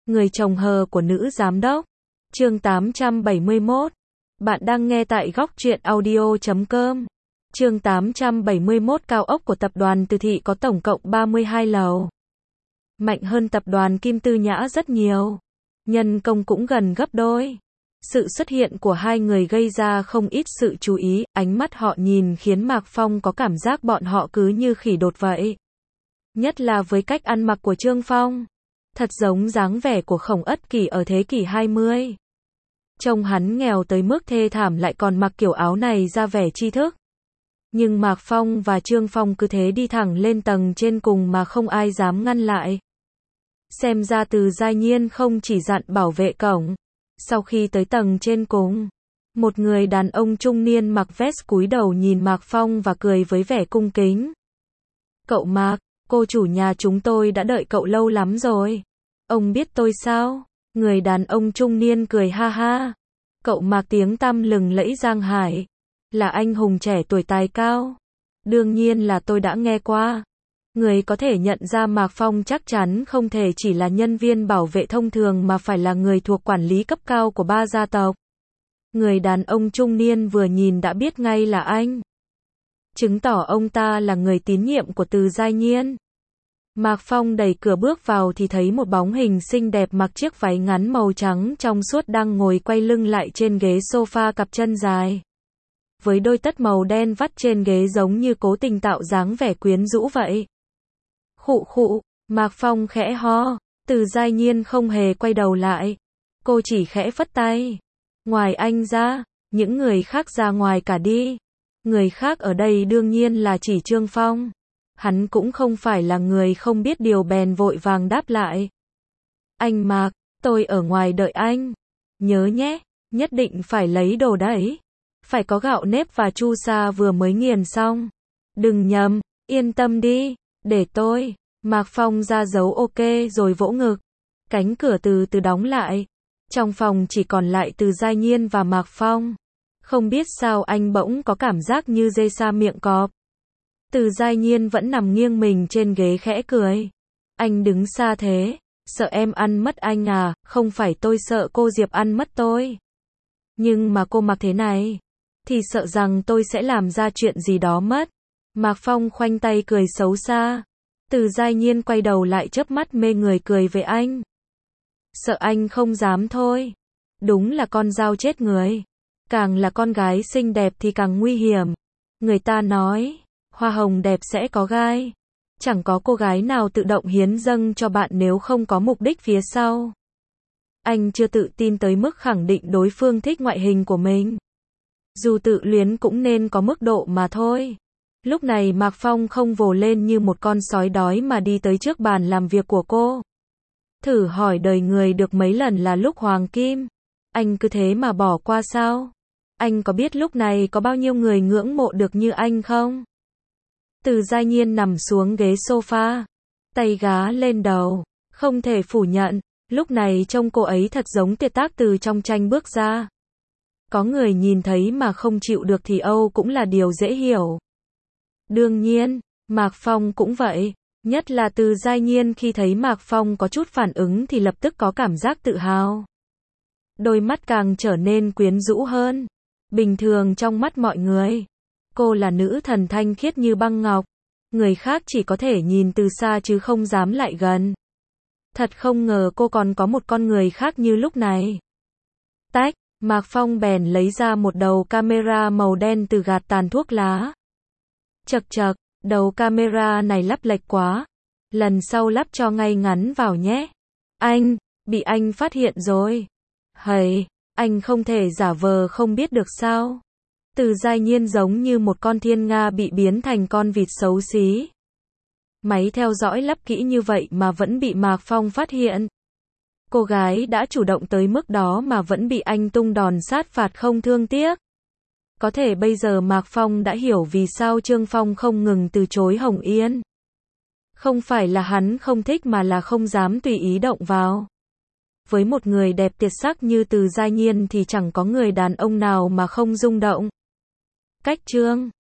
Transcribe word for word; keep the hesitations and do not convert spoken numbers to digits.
Người chồng hờ của nữ giám đốc. Chương tám trăm bảy mươi mốt. Bạn đang nghe tại góc truyện audio chấm com. Chương tám trăm bảy mươi mốt. Cao ốc của tập đoàn Từ Thị có tổng cộng ba mươi hai lầu. Mạnh hơn tập đoàn Kim Tư Nhã rất nhiều. Nhân công cũng gần gấp đôi. Sự xuất hiện của hai người gây ra không ít sự chú ý, ánh mắt họ nhìn khiến Mạc Phong có cảm giác bọn họ cứ như khỉ đột vậy. Nhất là với cách ăn mặc của Trương Phong. Thật giống dáng vẻ của Khổng Ất Kỷ ở thế kỷ hai mươi. Trông hắn nghèo tới mức thê thảm lại còn mặc kiểu áo này ra vẻ tri thức. Nhưng Mạc Phong và Trương Phong cứ thế đi thẳng lên tầng trên cùng mà không ai dám ngăn lại. Xem ra Từ Giai Nhiên không chỉ dặn bảo vệ cổng. Sau khi tới tầng trên cùng, một người đàn ông trung niên mặc vest cúi đầu nhìn Mạc Phong và cười với vẻ cung kính. Cậu Mạc, cô chủ nhà chúng tôi đã đợi cậu lâu lắm rồi. Ông biết tôi sao? Người đàn ông trung niên cười ha ha. Cậu Mạc tiếng tăm lừng lẫy Giang Hải. Là anh hùng trẻ tuổi tài cao. Đương nhiên là tôi đã nghe qua. Người có thể nhận ra Mạc Phong chắc chắn không thể chỉ là nhân viên bảo vệ thông thường mà phải là người thuộc quản lý cấp cao của ba gia tộc. Người đàn ông trung niên vừa nhìn đã biết ngay là anh. Chứng tỏ ông ta là người tín nhiệm của Từ Giai Nhiên. Mạc Phong đẩy cửa bước vào thì thấy một bóng hình xinh đẹp mặc chiếc váy ngắn màu trắng trong suốt đang ngồi quay lưng lại trên ghế sofa cặp chân dài. Với đôi tất màu đen vắt trên ghế giống như cố tình tạo dáng vẻ quyến rũ vậy. Khụ khụ, Mạc Phong khẽ ho, Từ Giai Nhiên không hề quay đầu lại. Cô chỉ khẽ phất tay. Ngoài anh ra, những người khác ra ngoài cả đi. Người khác ở đây đương nhiên là chỉ Trương Phong. Hắn cũng không phải là người không biết điều bèn vội vàng đáp lại. Anh Mạc, tôi ở ngoài đợi anh. Nhớ nhé, nhất định phải lấy đồ đấy. Phải có gạo nếp và chu sa vừa mới nghiền xong. Đừng nhầm, yên tâm đi, để tôi. Mạc Phong ra dấu ok rồi vỗ ngực. Cánh cửa từ từ đóng lại. Trong phòng chỉ còn lại Từ Giai Nhiên và Mạc Phong. Không biết sao anh bỗng có cảm giác như dê sa miệng cọp. Từ Giai Nhiên vẫn nằm nghiêng mình trên ghế khẽ cười. Anh đứng xa thế, sợ em ăn mất anh à? Không phải tôi sợ cô Diệp ăn mất tôi. Nhưng mà cô mặc thế này, thì sợ rằng tôi sẽ làm ra chuyện gì đó mất. Mạc Phong khoanh tay cười xấu xa. Từ Giai Nhiên quay đầu lại chớp mắt mê người cười với anh. Sợ anh không dám thôi. Đúng là con dao chết người. Càng là con gái xinh đẹp thì càng nguy hiểm. Người ta nói, hoa hồng đẹp sẽ có gai. Chẳng có cô gái nào tự động hiến dâng cho bạn nếu không có mục đích phía sau. Anh chưa tự tin tới mức khẳng định đối phương thích ngoại hình của mình. Dù tự luyến cũng nên có mức độ mà thôi. Lúc này Mạc Phong không vồ lên như một con sói đói mà đi tới trước bàn làm việc của cô. Thử hỏi đời người được mấy lần là lúc hoàng kim. Anh cứ thế mà bỏ qua sao? Anh có biết lúc này có bao nhiêu người ngưỡng mộ được như anh không? Từ Giai Nhiên nằm xuống ghế sofa. Tay gá lên đầu. Không thể phủ nhận. Lúc này trông cô ấy thật giống tuyệt tác từ trong tranh bước ra. Có người nhìn thấy mà không chịu được thì âu cũng là điều dễ hiểu. Đương nhiên, Mạc Phong cũng vậy. Nhất là Từ Giai Nhiên khi thấy Mạc Phong có chút phản ứng thì lập tức có cảm giác tự hào. Đôi mắt càng trở nên quyến rũ hơn. Bình thường trong mắt mọi người, cô là nữ thần thanh khiết như băng ngọc. Người khác chỉ có thể nhìn từ xa chứ không dám lại gần. Thật không ngờ cô còn có một con người khác như lúc này. Tách, Mạc Phong bèn lấy ra một đầu camera màu đen từ gạt tàn thuốc lá. Chậc chậc, đầu camera này lắp lệch quá. Lần sau lắp cho ngay ngắn vào nhé. Anh, bị anh phát hiện rồi. Hầy, anh không thể giả vờ không biết được sao? Từ Giai Nhiên giống như một con thiên nga bị biến thành con vịt xấu xí. Máy theo dõi lắp kỹ như vậy mà vẫn bị Mạc Phong phát hiện. Cô gái đã chủ động tới mức đó mà vẫn bị anh tung đòn sát phạt không thương tiếc. Có thể bây giờ Mạc Phong đã hiểu vì sao Trương Phong không ngừng từ chối Hồng Yên. Không phải là hắn không thích mà là không dám tùy ý động vào. Với một người đẹp tuyệt sắc như Từ Giai Nhiên thì chẳng có người đàn ông nào mà không rung động. Cách chương